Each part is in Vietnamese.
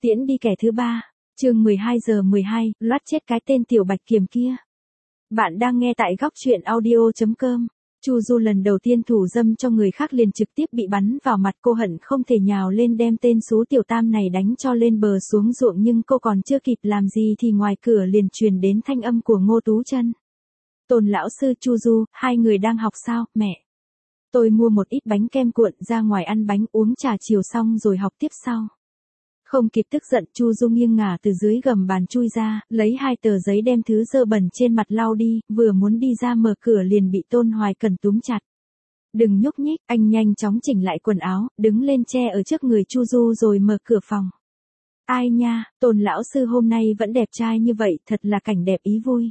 Tiễn đi kẻ thứ ba. Chương 12:12, loát chết cái tên tiểu bạch kiểm kia. Bạn đang nghe tại góc truyện audio.com. Chu Du lần đầu tiên thủ dâm cho người khác liền trực tiếp bị bắn vào mặt, cô hận không thể nhào lên đem tên xú tiểu tam này đánh cho lên bờ xuống ruộng, nhưng cô còn chưa kịp làm gì thì ngoài cửa liền truyền đến thanh âm của Ngô Tú Chân. Tôn lão sư, Chu Du, hai người đang học sao, mẹ? Tôi mua một ít bánh kem cuộn ra ngoài ăn bánh uống trà chiều xong rồi học tiếp sau. Không kịp tức giận, Chu Du nghiêng ngả từ dưới gầm bàn chui ra, lấy hai tờ giấy đem thứ dơ bẩn trên mặt lau đi, vừa muốn đi ra mở cửa liền bị Tôn Hoài Cần túm chặt. Đừng nhúc nhích, anh nhanh chóng chỉnh lại quần áo, đứng lên che ở trước người Chu Du rồi mở cửa phòng. Ai nha, Tôn lão sư hôm nay vẫn đẹp trai như vậy, thật là cảnh đẹp ý vui.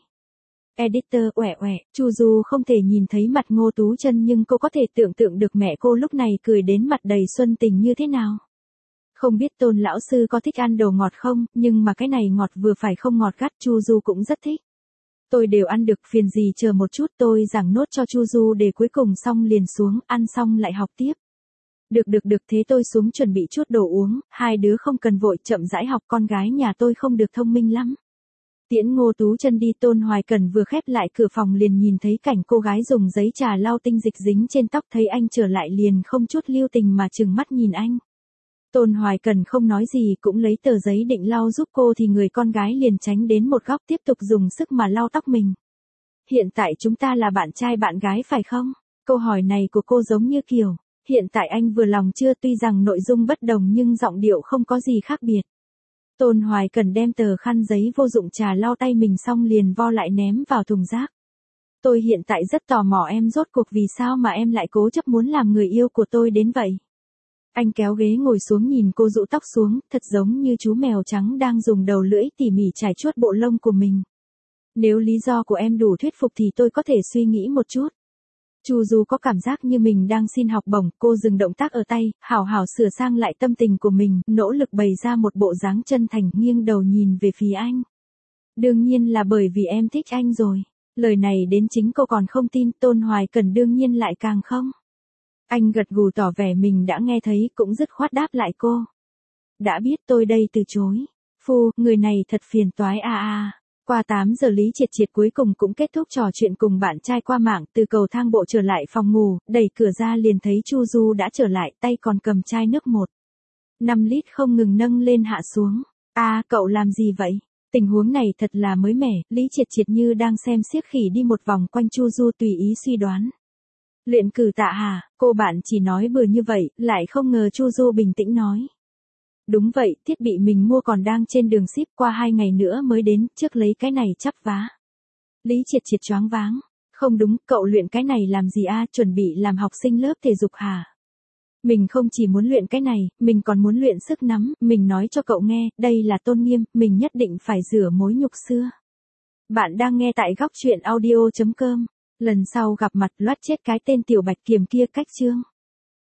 Editor oẻ oẻ, Chu Du không thể nhìn thấy mặt Ngô Tú Chân nhưng cô có thể tưởng tượng được mẹ cô lúc này cười đến mặt đầy xuân tình như thế nào. Không biết Tôn lão sư có thích ăn đồ ngọt không, nhưng mà cái này ngọt vừa phải không ngọt gắt, Chu Du cũng rất thích. Tôi đều ăn được, phiền gì chờ một chút, tôi giảng nốt cho Chu Du để cuối cùng xong liền xuống, ăn xong lại học tiếp. Được, thế tôi xuống chuẩn bị chút đồ uống, hai đứa không cần vội, chậm rãi học, con gái nhà tôi không được thông minh lắm. Tiễn Ngô Tú Chân đi, Tôn Hoài Cần vừa khép lại cửa phòng liền nhìn thấy cảnh cô gái dùng giấy trà lau tinh dịch dính trên tóc, thấy anh trở lại liền không chút lưu tình mà trừng mắt nhìn anh. Tôn Hoài Cần không nói gì, cũng lấy tờ giấy định lau giúp cô thì người con gái liền tránh đến một góc tiếp tục dùng sức mà lau tóc mình. Hiện tại chúng ta là bạn trai bạn gái phải không? Câu hỏi này của cô giống như kiểu, hiện tại anh vừa lòng chưa, tuy rằng nội dung bất đồng nhưng giọng điệu không có gì khác biệt. Tôn Hoài Cần đem tờ khăn giấy vô dụng trà lau tay mình xong liền vo lại ném vào thùng rác. Tôi hiện tại rất tò mò em rốt cuộc vì sao mà em lại cố chấp muốn làm người yêu của tôi đến vậy. Anh kéo ghế ngồi xuống nhìn cô rũ tóc xuống, thật giống như chú mèo trắng đang dùng đầu lưỡi tỉ mỉ chải chuốt bộ lông của mình. Nếu lý do của em đủ thuyết phục thì tôi có thể suy nghĩ một chút. Chu Du có cảm giác như mình đang xin học bổng, cô dừng động tác ở tay, hảo hảo sửa sang lại tâm tình của mình, nỗ lực bày ra một bộ dáng chân thành, nghiêng đầu nhìn về phía anh. Đương nhiên là bởi vì em thích anh rồi. Lời này đến chính cô còn không tin, Tôn Hoài Cần đương nhiên lại càng không. Anh gật gù tỏ vẻ mình đã nghe thấy, cũng dứt khoát đáp lại cô. Đã biết, tôi đây từ chối. Phu, người này thật phiền toái à. Qua 8 giờ Lý Triệt Triệt cuối cùng cũng kết thúc trò chuyện cùng bạn trai qua mạng, từ cầu thang bộ trở lại phòng ngủ, đẩy cửa ra liền thấy Chu Du đã trở lại, tay còn cầm chai nước 1,5 lít không ngừng nâng lên hạ xuống. Cậu làm gì vậy? Tình huống này thật là mới mẻ, Lý Triệt Triệt như đang xem xiếc khỉ đi một vòng quanh Chu Du tùy ý suy đoán. Luyện cử tạ hả? Cô bạn chỉ nói bừa như vậy, lại không ngờ Chu Du bình tĩnh nói. Đúng vậy, thiết bị mình mua còn đang trên đường ship, qua 2 ngày nữa mới đến, trước lấy cái này chắp vá. Lý Triệt Triệt choáng váng. Không đúng, cậu luyện cái này làm gì chuẩn bị làm học sinh lớp thể dục hả? Mình không chỉ muốn luyện cái này, mình còn muốn luyện sức nắm, mình nói cho cậu nghe, đây là tôn nghiêm, mình nhất định phải rửa mối nhục xưa. Bạn đang nghe tại góc truyện audio.com. Lần sau gặp mặt loát chết cái tên tiểu bạch kiểm kia cách chương.